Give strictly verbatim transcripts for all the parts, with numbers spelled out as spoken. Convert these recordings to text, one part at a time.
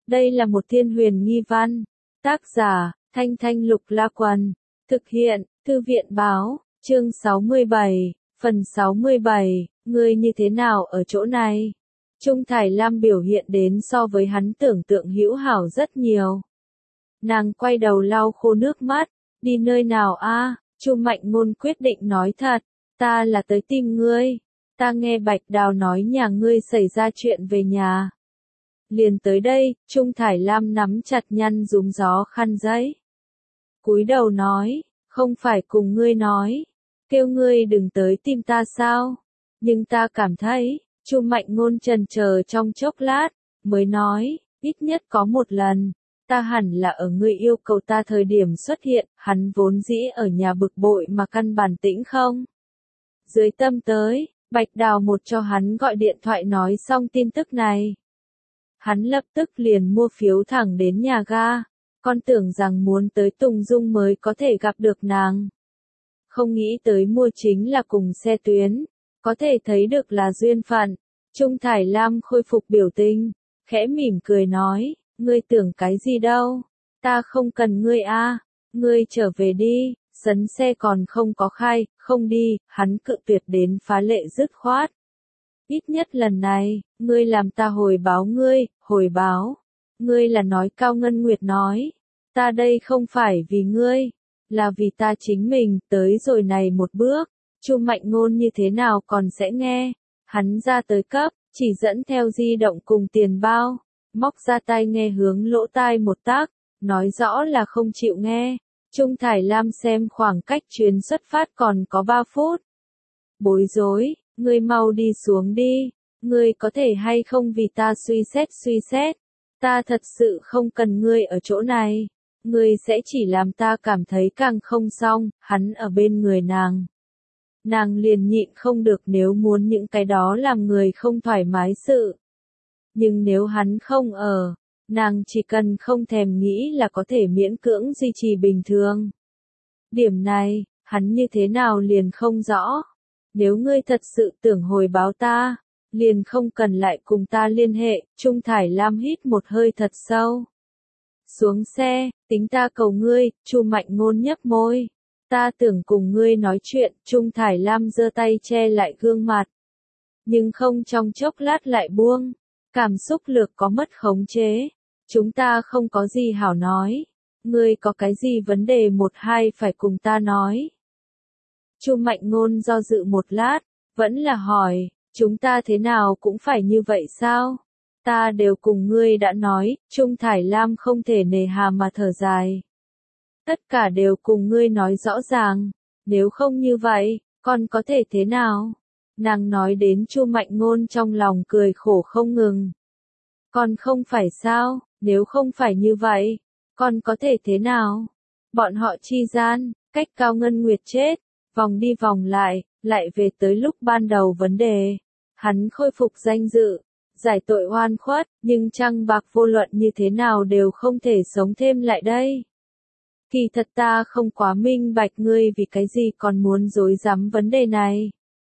Đây là một thiên huyền nghi văn. Tác giả, Thanh Thanh Lục La Quần. Thực hiện, Thư viện Báo, chương sáu mươi bảy, phần sáu mươi bảy, ngươi như thế nào ở chỗ này? Trung Thải Lam biểu hiện đến so với hắn tưởng tượng hữu hảo rất nhiều. Nàng quay đầu lau khô nước mắt, đi nơi nào a? Chu Mạnh Ngôn quyết định nói thật, ta là tới tìm ngươi, ta nghe Bạch Đào nói nhà ngươi xảy ra chuyện về nhà. Liền tới đây, Trung Thải Lam nắm chặt nhăn rúm gió khăn giấy. Cúi đầu nói, không phải cùng ngươi nói, kêu ngươi đừng tới tìm ta sao? Nhưng ta cảm thấy, Chu Mạnh Ngôn chần chờ trong chốc lát, mới nói, ít nhất có một lần, ta hẳn là ở ngươi yêu cầu ta thời điểm xuất hiện, hắn vốn dĩ ở nhà bực bội mà căn bản tĩnh không. Dưới tâm tới, Bạch Đào một cho hắn gọi điện thoại nói xong tin tức này. Hắn lập tức liền mua phiếu thẳng đến nhà ga, con tưởng rằng muốn tới Tùng Dung mới có thể gặp được nàng. Không nghĩ tới mua chính là cùng xe tuyến, có thể thấy được là duyên phận. Trung Thải Lam khôi phục biểu tình, khẽ mỉm cười nói, ngươi tưởng cái gì đâu, ta không cần ngươi a, ngươi trở về đi, sấn xe còn không có khai, không đi, hắn cự tuyệt đến phá lệ dứt khoát. Ít nhất lần này, ngươi làm ta hồi báo ngươi, hồi báo, ngươi là nói Cao Ngân Nguyệt nói, ta đây không phải vì ngươi, là vì ta chính mình, tới rồi này một bước, Chu Mạnh Ngôn như thế nào còn sẽ nghe, hắn ra tới cấp, chỉ dẫn theo di động cùng tiền bao, móc ra tai nghe hướng lỗ tai một tác, nói rõ là không chịu nghe. Trung Thải Lam xem khoảng cách chuyến xuất phát còn có ba phút. Bối rối, ngươi mau đi xuống đi, ngươi có thể hay không vì ta suy xét suy xét, ta thật sự không cần ngươi ở chỗ này, ngươi sẽ chỉ làm ta cảm thấy càng không xong, hắn ở bên người nàng. Nàng liền nhịn không được nếu muốn những cái đó làm người không thoải mái sự. Nhưng nếu hắn không ở, nàng chỉ cần không thèm nghĩ là có thể miễn cưỡng duy trì bình thường. Điểm này, hắn như thế nào liền không rõ. Nếu ngươi thật sự tưởng hồi báo ta, liền không cần lại cùng ta liên hệ. Trung Thải Lam hít một hơi thật sâu. Xuống xe, tính ta cầu ngươi, Chu Mạnh Ngôn nhấp môi. Ta tưởng cùng ngươi nói chuyện, Trung Thải Lam giơ tay che lại gương mặt. Nhưng không trong chốc lát lại buông, cảm xúc lược có mất khống chế. Chúng ta không có gì hảo nói, ngươi có cái gì vấn đề một hai phải cùng ta nói. Chu Mạnh Ngôn do dự một lát, vẫn là hỏi, chúng ta thế nào cũng phải như vậy sao? Ta đều cùng ngươi đã nói, Trung Thải Lam không thể nề hà mà thở dài. Tất cả đều cùng ngươi nói rõ ràng, nếu không như vậy, con có thể thế nào? Nàng nói đến Chu Mạnh Ngôn trong lòng cười khổ không ngừng. Con không phải sao, nếu không phải như vậy, con có thể thế nào? Bọn họ chi gian, cách Cao Ngân Nguyệt chết, vòng đi vòng lại, lại về tới lúc ban đầu vấn đề. Hắn khôi phục danh dự, giải tội oan khuất, nhưng trăng bạc vô luận như thế nào đều không thể sống thêm lại đây. Kỳ thật ta không quá minh bạch ngươi vì cái gì còn muốn dối rắm vấn đề này.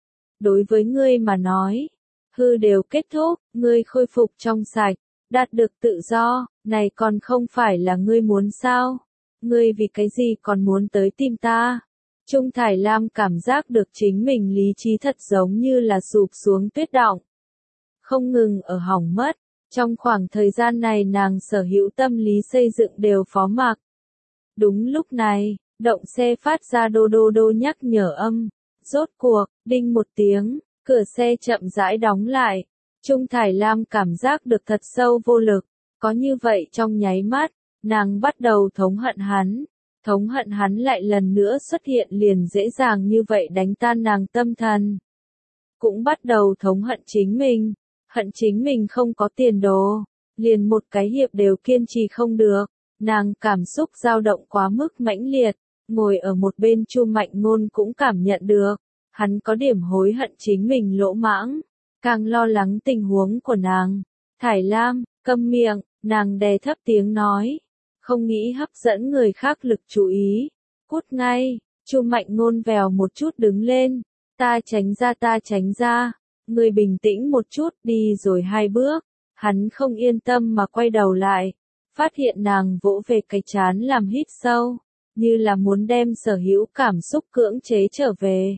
Đối với ngươi mà nói, hư đều kết thúc, ngươi khôi phục trong sạch, đạt được tự do, này còn không phải là ngươi muốn sao? Ngươi vì cái gì còn muốn tới tìm ta? Trung Thải Lam cảm giác được chính mình lý trí thật giống như là sụp xuống tuyết động. Không ngừng ở hỏng mất, trong khoảng thời gian này nàng sở hữu tâm lý xây dựng đều phó mặc. Đúng lúc này, động xe phát ra đô đô đô nhắc nhở âm, rốt cuộc, đinh một tiếng, cửa xe chậm rãi đóng lại. Trung Thải Lam cảm giác được thật sâu vô lực, có như vậy trong nháy mắt, nàng bắt đầu thống hận hắn, thống hận hắn lại lần nữa xuất hiện liền dễ dàng như vậy đánh tan nàng tâm thần. Cũng bắt đầu thống hận chính mình, hận chính mình không có tiền đồ, liền một cái hiệp đều kiên trì không được, nàng cảm xúc dao động quá mức mãnh liệt, ngồi ở một bên Chu Mạnh Ngôn cũng cảm nhận được, hắn có điểm hối hận chính mình lỗ mãng. Càng lo lắng tình huống của nàng. Thải Lam, câm miệng, nàng đè thấp tiếng nói. Không nghĩ hấp dẫn người khác lực chú ý. Cút ngay, Chu Mạnh Ngôn vèo một chút đứng lên. Ta tránh ra ta tránh ra. Người bình tĩnh một chút đi rồi hai bước. Hắn không yên tâm mà quay đầu lại, phát hiện nàng vỗ về cái trán làm hít sâu, như là muốn đem sở hữu cảm xúc cưỡng chế trở về.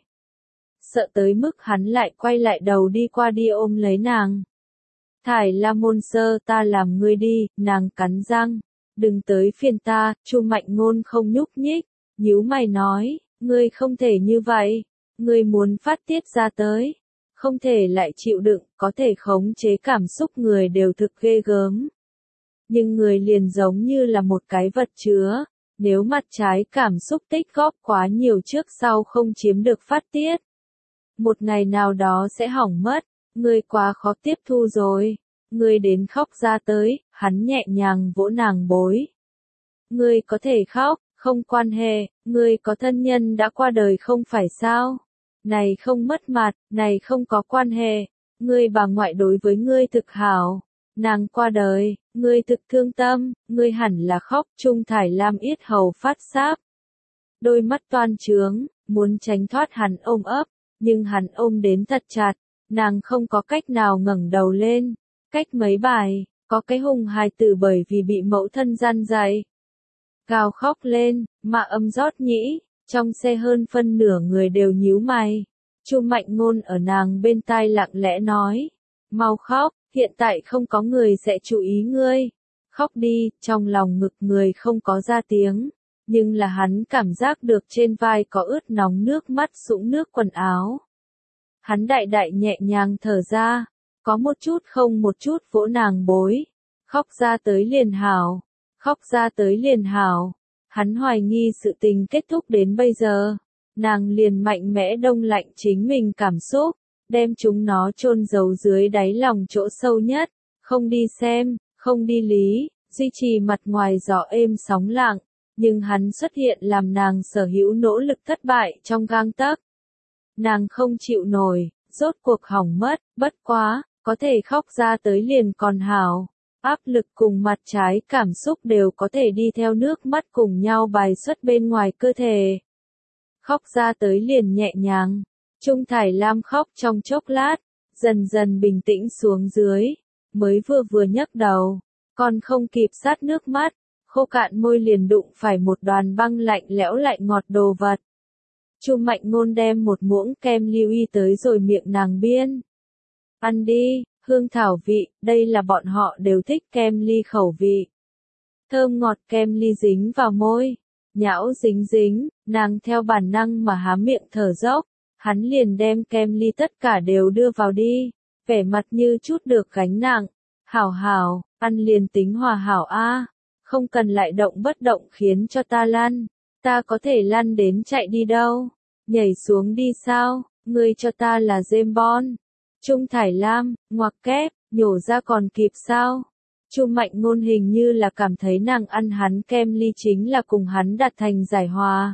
Sợ tới mức hắn lại quay lại đầu đi qua đi ôm lấy nàng. Thải La Môn Sơ, ta làm ngươi đi, nàng cắn răng. Đừng tới phiền ta, Chu Mạnh Ngôn không nhúc nhích, nhíu mày nói, ngươi không thể như vậy, ngươi muốn phát tiết ra tới, không thể lại chịu đựng, có thể khống chế cảm xúc người đều thực ghê gớm. Nhưng người liền giống như là một cái vật chứa, nếu mặt trái cảm xúc tích góp quá nhiều trước sau không chiếm được phát tiết. Một ngày nào đó sẽ hỏng mất, ngươi quá khó tiếp thu rồi, ngươi đến khóc ra tới, hắn nhẹ nhàng vỗ nàng bối. Ngươi có thể khóc, không quan hệ, ngươi có thân nhân đã qua đời không phải sao? Này không mất mặt, này không có quan hệ, ngươi bà ngoại đối với ngươi thực hảo, nàng qua đời, ngươi thực thương tâm, ngươi hẳn là khóc. Trung Thải Lam yết hầu phát sáp, đôi mắt toan trướng, muốn tránh thoát hắn ôm ấp, nhưng hắn ôm đến thật chặt, nàng không có cách nào ngẩng đầu lên. Cách mấy bài, có cái hùng hài tử bởi vì bị mẫu thân gian dạy, gào khóc lên, mà âm rót nhĩ, trong xe hơn phân nửa người đều nhíu mày. Chu Mạnh Ngôn ở nàng bên tai lặng lẽ nói, mau khóc, hiện tại không có người sẽ chú ý ngươi. Khóc đi, trong lòng ngực người không có ra tiếng, nhưng là hắn cảm giác được trên vai có ướt nóng nước mắt sũng nước quần áo. Hắn đại đại nhẹ nhàng thở ra, có một chút không một chút vỗ nàng bối, khóc ra tới liền hảo, khóc ra tới liền hảo. Hắn hoài nghi sự tình kết thúc đến bây giờ, nàng liền mạnh mẽ đông lạnh chính mình cảm xúc, đem chúng nó chôn giấu dưới đáy lòng chỗ sâu nhất, không đi xem, không đi lý, duy trì mặt ngoài gió êm sóng lặng, nhưng hắn xuất hiện làm nàng sở hữu nỗ lực thất bại trong gang tấc. Nàng không chịu nổi, rốt cuộc hỏng mất, bất quá, có thể khóc ra tới liền còn hảo. Áp lực cùng mặt trái cảm xúc đều có thể đi theo nước mắt cùng nhau bài xuất bên ngoài cơ thể. Khóc ra tới liền nhẹ nhàng. Trung Thải Lam khóc trong chốc lát, dần dần bình tĩnh xuống dưới, mới vừa vừa nhấc đầu, còn không kịp sát nước mắt, khô cạn môi liền đụng phải một đoàn băng lạnh lẽo lại ngọt đồ vật. Chu Mạnh Ngôn đem một muỗng kem lưu y tới rồi miệng nàng biên. Ăn đi, hương thảo vị, đây là bọn họ đều thích kem ly khẩu vị. Thơm ngọt kem ly dính vào môi, nhão dính dính, nàng theo bản năng mà há miệng thở dốc, hắn liền đem kem ly tất cả đều đưa vào đi, vẻ mặt như chút được gánh nặng. Hảo hảo, ăn liền tính hòa hảo a, không cần lại động bất động khiến cho ta lăn, ta có thể lăn đến chạy đi đâu, nhảy xuống đi sao, ngươi cho ta là James Bond. Trung Thải Lam, ngoặc kép, nhổ ra còn kịp sao? Chu Mạnh Ngôn hình như là cảm thấy nàng ăn hắn kem ly chính là cùng hắn đạt thành giải hòa.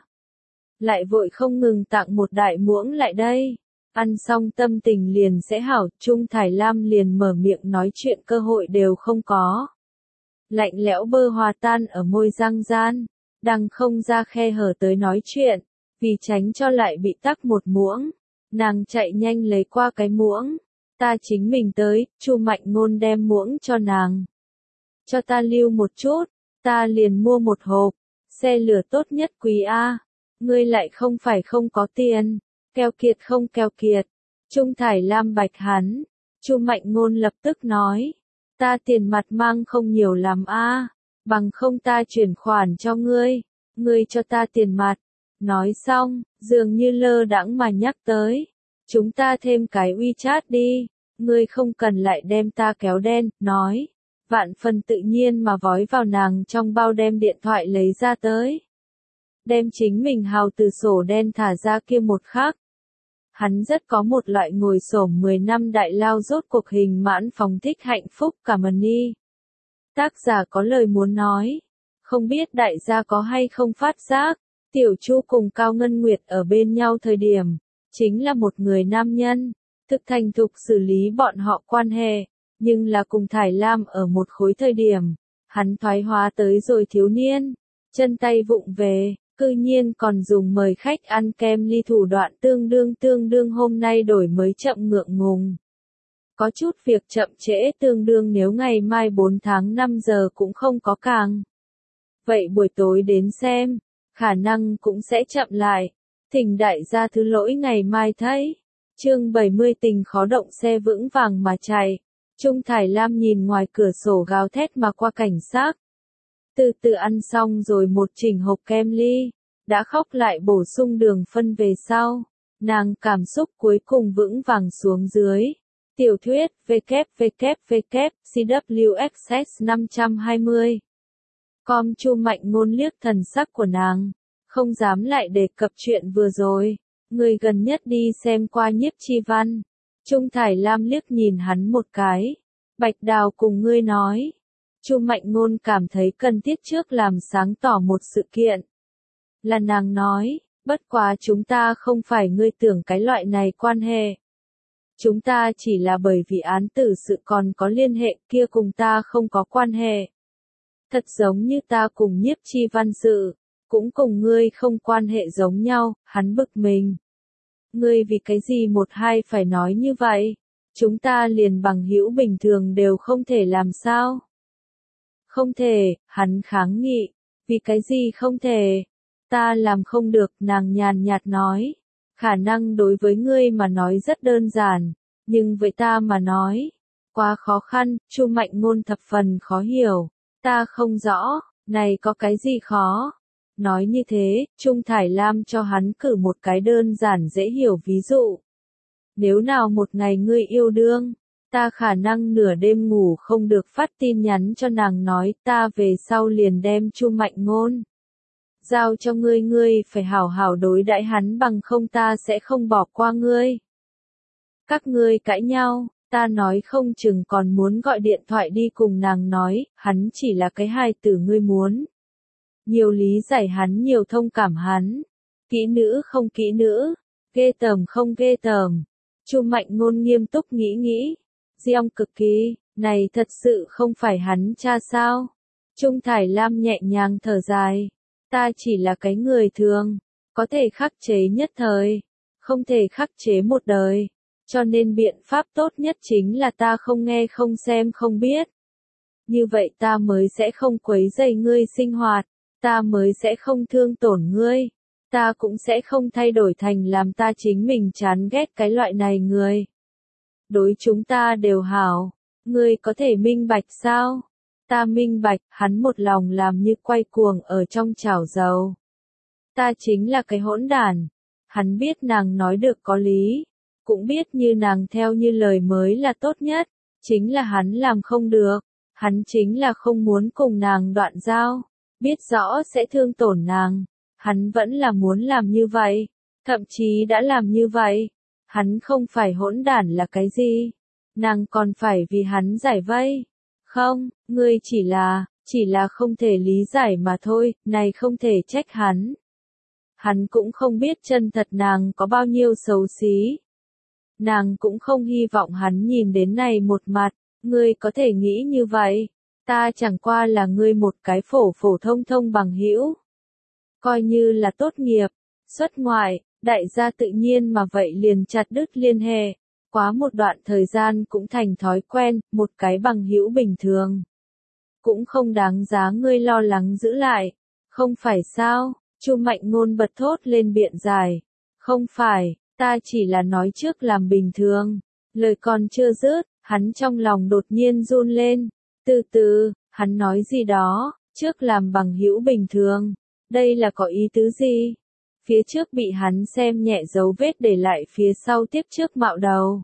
Lại vội không ngừng tặng một đại muỗng lại đây. Ăn xong tâm tình liền sẽ hảo, Trung Thải Lam liền mở miệng nói chuyện cơ hội đều không có. Lạnh lẽo bơ hòa tan ở môi răng gian, đằng không ra khe hở tới nói chuyện, vì tránh cho lại bị tắc một muỗng. Nàng chạy nhanh lấy qua cái muỗng, ta chính mình tới, Chu Mạnh Ngôn đem muỗng cho nàng. Cho ta lưu một chút, ta liền mua một hộp, xe lửa tốt nhất quý A, ngươi lại không phải không có tiền, keo kiệt không keo kiệt. Trung Thải Lam bạch hắn, Chu Mạnh Ngôn lập tức nói, ta tiền mặt mang không nhiều lắm A, bằng không ta chuyển khoản cho ngươi, ngươi cho ta tiền mặt. Nói xong, dường như lơ đãng mà nhắc tới, chúng ta thêm cái WeChat đi, ngươi không cần lại đem ta kéo đen, nói, vạn phần tự nhiên mà vói vào nàng trong bao đem điện thoại lấy ra tới. Đem chính mình hào từ sổ đen thả ra kia một khắc. Hắn rất có một loại ngồi xổm mười năm đại lao rốt cuộc hình mãn phóng thích hạnh phúc cảm ơn đi. Tác giả có lời muốn nói, không biết đại gia có hay không phát giác. Tiểu Chu cùng Cao Ngân Nguyệt ở bên nhau thời điểm, chính là một người nam nhân, thực thành thục xử lý bọn họ quan hệ, nhưng là cùng Thải Lam ở một khối thời điểm, hắn thoái hóa tới rồi thiếu niên, chân tay vụng về, cư nhiên còn dùng mời khách ăn kem ly thủ đoạn tương đương tương đương hôm nay đổi mới chậm ngượng ngùng. Có chút việc chậm trễ tương đương nếu ngày mai bốn tháng năm giờ cũng không có càng. Vậy buổi tối đến xem, khả năng cũng sẽ chậm lại. Thỉnh đại gia thứ lỗi ngày mai thấy. Chương bảy mươi tình khó động xe vững vàng mà chạy. Trung Thải Lam nhìn ngoài cửa sổ gào thét mà qua cảnh sát. Từ từ ăn xong rồi một chỉnh hộp kem ly, đã khóc lại bổ sung đường phân về sau. Nàng cảm xúc cuối cùng vững vàng xuống dưới. Tiểu thuyết W W W C W X S năm trăm hai mươi. Com Chu Mạnh Ngôn liếc thần sắc của nàng, không dám lại đề cập chuyện vừa rồi. Người gần nhất đi xem qua Nhiếp Chi Văn. Trung Thải Lam liếc nhìn hắn một cái. Bạch Đào cùng ngươi nói. Chu Mạnh Ngôn cảm thấy cần thiết trước làm sáng tỏ một sự kiện. Là nàng nói, bất quá chúng ta không phải ngươi tưởng cái loại này quan hệ. Chúng ta chỉ là bởi vì án tử sự còn có liên hệ kia cùng ta không có quan hệ. Thật giống như ta cùng Nhiếp Chi Văn sự, cũng cùng ngươi không quan hệ giống nhau, hắn bực mình. Ngươi vì cái gì một hai phải nói như vậy? Chúng ta liền bằng hữu bình thường đều không thể làm sao? Không thể, hắn kháng nghị. Vì cái gì không thể? Ta làm không được, nàng nhàn nhạt nói. Khả năng đối với ngươi mà nói rất đơn giản, nhưng với ta mà nói, quá khó khăn. Chu Mạnh Ngôn thập phần khó hiểu. Ta không rõ, này có cái gì khó? Nói như thế, Trung Thải Lam cho hắn cử một cái đơn giản dễ hiểu ví dụ. Nếu nào một ngày ngươi yêu đương, ta khả năng nửa đêm ngủ không được phát tin nhắn cho nàng nói ta về sau liền đem Chu Mạnh Ngôn giao cho ngươi, ngươi phải hảo hảo đối đãi hắn bằng không ta sẽ không bỏ qua ngươi. Các ngươi cãi nhau, ta nói không chừng còn muốn gọi điện thoại đi cùng nàng nói, hắn chỉ là cái hài tử ngươi muốn. Nhiều lý giải hắn, nhiều thông cảm hắn. Kỹ nữ không kỹ nữ, ghê tởm không ghê tởm. Chu Mạnh Ngôn nghiêm túc nghĩ nghĩ. Giọng cực kỳ, này thật sự không phải hắn cha sao? Trung Thải Lam nhẹ nhàng thở dài. Ta chỉ là cái người thường, có thể khắc chế nhất thời, không thể khắc chế một đời. Cho nên biện pháp tốt nhất chính là ta không nghe không xem không biết. Như vậy ta mới sẽ không quấy rầy ngươi sinh hoạt, ta mới sẽ không thương tổn ngươi, ta cũng sẽ không thay đổi thành làm ta chính mình chán ghét cái loại này người. Đối chúng ta đều hảo, ngươi có thể minh bạch sao? Ta minh bạch, hắn một lòng làm như quay cuồng ở trong chảo dầu. Ta chính là cái hỗn đản. Hắn biết nàng nói được có lý, cũng biết như nàng theo như lời mới là tốt nhất, chính là hắn làm không được, hắn chính là không muốn cùng nàng đoạn giao, biết rõ sẽ thương tổn nàng, hắn vẫn là muốn làm như vậy, thậm chí đã làm như vậy. Hắn không phải hỗn đản là cái gì? Nàng còn phải vì hắn giải vây. Không, ngươi chỉ là, chỉ là không thể lý giải mà thôi, này không thể trách hắn. Hắn cũng không biết chân thật nàng có bao nhiêu xấu xí. Nàng cũng không hy vọng hắn nhìn đến này một mặt, ngươi có thể nghĩ như vậy. Ta chẳng qua là ngươi một cái phổ phổ thông thông bằng hữu. Coi như là tốt nghiệp, xuất ngoại, đại gia tự nhiên mà vậy liền chặt đứt liên hệ. Quá một đoạn thời gian cũng thành thói quen, một cái bằng hữu bình thường. Cũng không đáng giá ngươi lo lắng giữ lại. Không phải sao? Chu Mạnh Ngôn bật thốt lên biện giải. Không phải, ta chỉ là nói trước làm bình thường. Lời còn chưa dứt, hắn trong lòng đột nhiên run lên. Từ từ, hắn nói gì đó, trước làm bằng hữu bình thường. Đây là có ý tứ gì? Phía trước bị hắn xem nhẹ dấu vết để lại phía sau tiếp trước mạo đầu.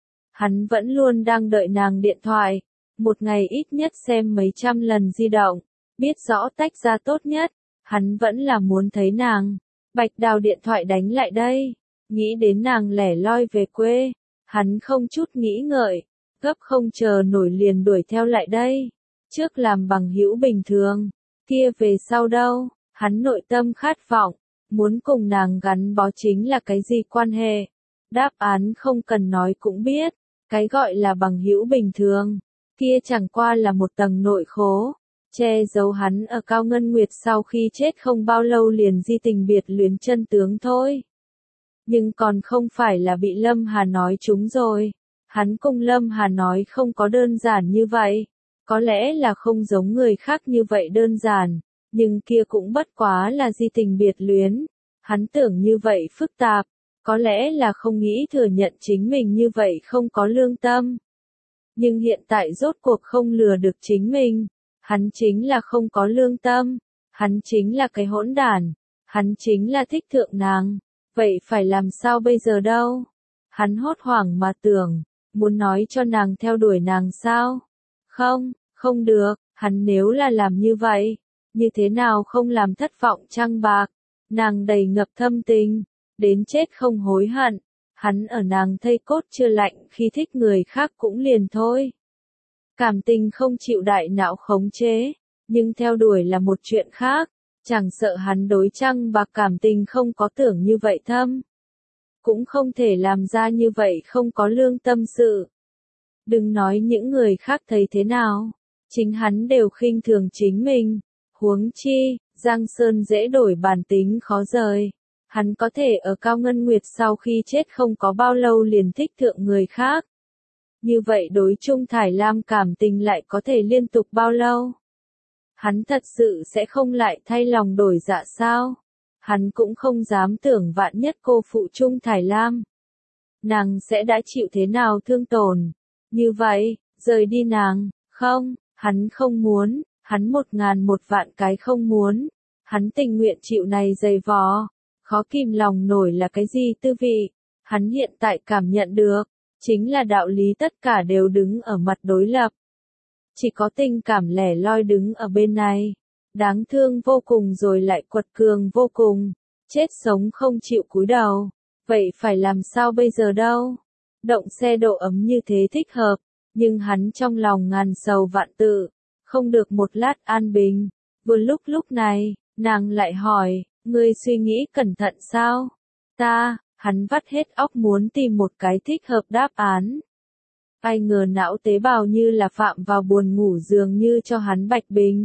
Hắn vẫn luôn đang đợi nàng điện thoại. Một ngày ít nhất xem mấy trăm lần di động. Biết rõ tách ra tốt nhất. Hắn vẫn là muốn thấy nàng. Bạch Đào điện thoại đánh lại đây. Nghĩ đến nàng lẻ loi về quê. Hắn không chút nghĩ ngợi. Gấp không chờ nổi liền đuổi theo lại đây. Trước làm bằng hữu bình thường. Kia về sau đâu? Hắn nội tâm khát vọng. Muốn cùng nàng gắn bó chính là cái gì quan hệ? Đáp án không cần nói cũng biết. Cái gọi là bằng hữu bình thường. Kia chẳng qua là một tầng nội khố. Che giấu hắn ở Cao Ngân Nguyệt sau khi chết không bao lâu liền di tình biệt luyến chân tướng thôi. Nhưng còn không phải là bị Lâm Hà nói chúng rồi. Hắn cùng Lâm Hà nói không có đơn giản như vậy. Có lẽ là không giống người khác như vậy đơn giản, nhưng kia cũng bất quá là di tình biệt luyến. Hắn tưởng như vậy phức tạp, có lẽ là không nghĩ thừa nhận chính mình như vậy không có lương tâm. Nhưng hiện tại rốt cuộc không lừa được chính mình, hắn chính là không có lương tâm, hắn chính là cái hỗn đản, hắn chính là thích thượng nàng, vậy phải làm sao bây giờ đâu? Hắn hốt hoảng mà tưởng, muốn nói cho nàng theo đuổi nàng sao? Không, không được, hắn nếu là làm như vậy, như thế nào không làm thất vọng Trăng Bạc, nàng đầy ngập thâm tình, đến chết không hối hận, hắn ở nàng thây cốt chưa lạnh khi thích người khác cũng liền thôi. Cảm tình không chịu đại não khống chế, nhưng theo đuổi là một chuyện khác, chẳng sợ hắn đối Trăng Bạc cảm tình không có tưởng như vậy thâm. Cũng không thể làm ra như vậy không có lương tâm sự. Đừng nói những người khác thấy thế nào, chính hắn đều khinh thường chính mình, huống chi, Giang Sơn dễ đổi bản tính khó rời. Hắn có thể ở Cao Ngân Nguyệt sau khi chết không có bao lâu liền thích thượng người khác. Như vậy đối Trung Thải Lam cảm tình lại có thể liên tục bao lâu? Hắn thật sự sẽ không lại thay lòng đổi dạ sao? Hắn cũng không dám tưởng vạn nhất cô phụ Trung Thải Lam. Nàng sẽ đã chịu thế nào thương tổn? Như vậy, rời đi nàng, không, hắn không muốn, hắn một ngàn một vạn cái không muốn. Hắn tình nguyện chịu này dày vò, khó kìm lòng nổi là cái gì tư vị. Hắn hiện tại cảm nhận được, chính là đạo lý tất cả đều đứng ở mặt đối lập. Chỉ có tình cảm lẻ loi đứng ở bên này. Đáng thương vô cùng rồi lại quật cường vô cùng. Chết sống không chịu cúi đầu. Vậy phải làm sao bây giờ đâu? Động xe độ ấm như thế thích hợp. Nhưng hắn trong lòng ngàn sầu vạn tự. Không được một lát an bình. Vừa lúc lúc này, nàng lại hỏi, ngươi suy nghĩ cẩn thận sao? Ta, hắn vắt hết óc muốn tìm một cái thích hợp đáp án. Ai ngờ não tế bào như là phạm vào buồn ngủ dường như cho hắn bạch bình.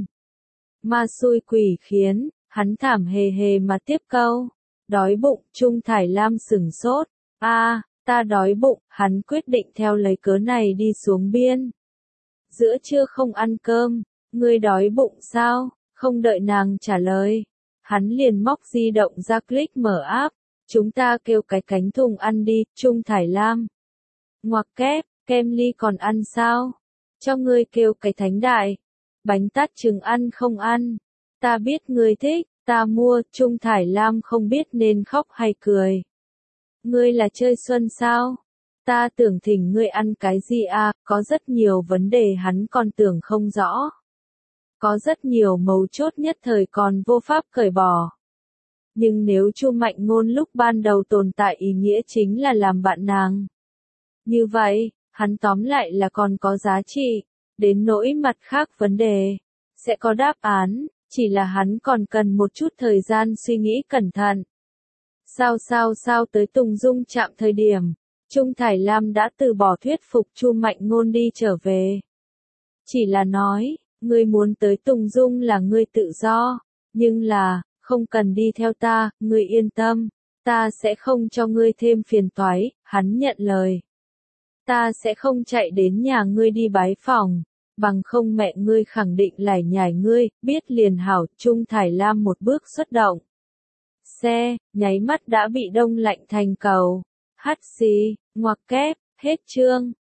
Ma xui quỷ khiến, hắn thảm hề hề mà tiếp câu. Đói bụng, Trung Thải Lam sửng sốt. A, à, ta đói bụng, hắn quyết định theo lấy cớ này đi xuống biên. Giữa trưa không ăn cơm, ngươi đói bụng sao? Không đợi nàng trả lời. Hắn liền móc di động ra click mở app. Chúng ta kêu cái cánh thùng ăn đi, Trung Thải Lam. Ngoặc kép, kem ly còn ăn sao? Cho ngươi kêu cái thánh đại. Bánh tát trứng ăn không ăn. Ta biết ngươi thích, ta mua, Trung Thải Lam không biết nên khóc hay cười. Ngươi là chơi xuân sao? Ta tưởng thỉnh ngươi ăn cái gì à, có rất nhiều vấn đề hắn còn tưởng không rõ. Có rất nhiều mấu chốt nhất thời còn vô pháp cởi bỏ. Nhưng nếu Chu Mạnh Ngôn lúc ban đầu tồn tại ý nghĩa chính là làm bạn nàng. Như vậy, hắn tóm lại là còn có giá trị, đến nỗi mặt khác vấn đề, sẽ có đáp án, chỉ là hắn còn cần một chút thời gian suy nghĩ cẩn thận. Sao sao sao tới Tùng Dung chạm thời điểm, Trung Thải Lam đã từ bỏ thuyết phục Chu Mạnh Ngôn đi trở về. Chỉ là nói, ngươi muốn tới Tùng Dung là ngươi tự do, nhưng là, không cần đi theo ta, ngươi yên tâm, ta sẽ không cho ngươi thêm phiền toái, hắn nhận lời. Ta sẽ không chạy đến nhà ngươi đi bái phòng, bằng không mẹ ngươi khẳng định lải nhải ngươi, biết liền hảo. Trung Thải Lam một bước xuất động. Xe, nháy mắt đã bị đông lạnh thành cầu. Hắt xì, ngoặc kép, hết chương.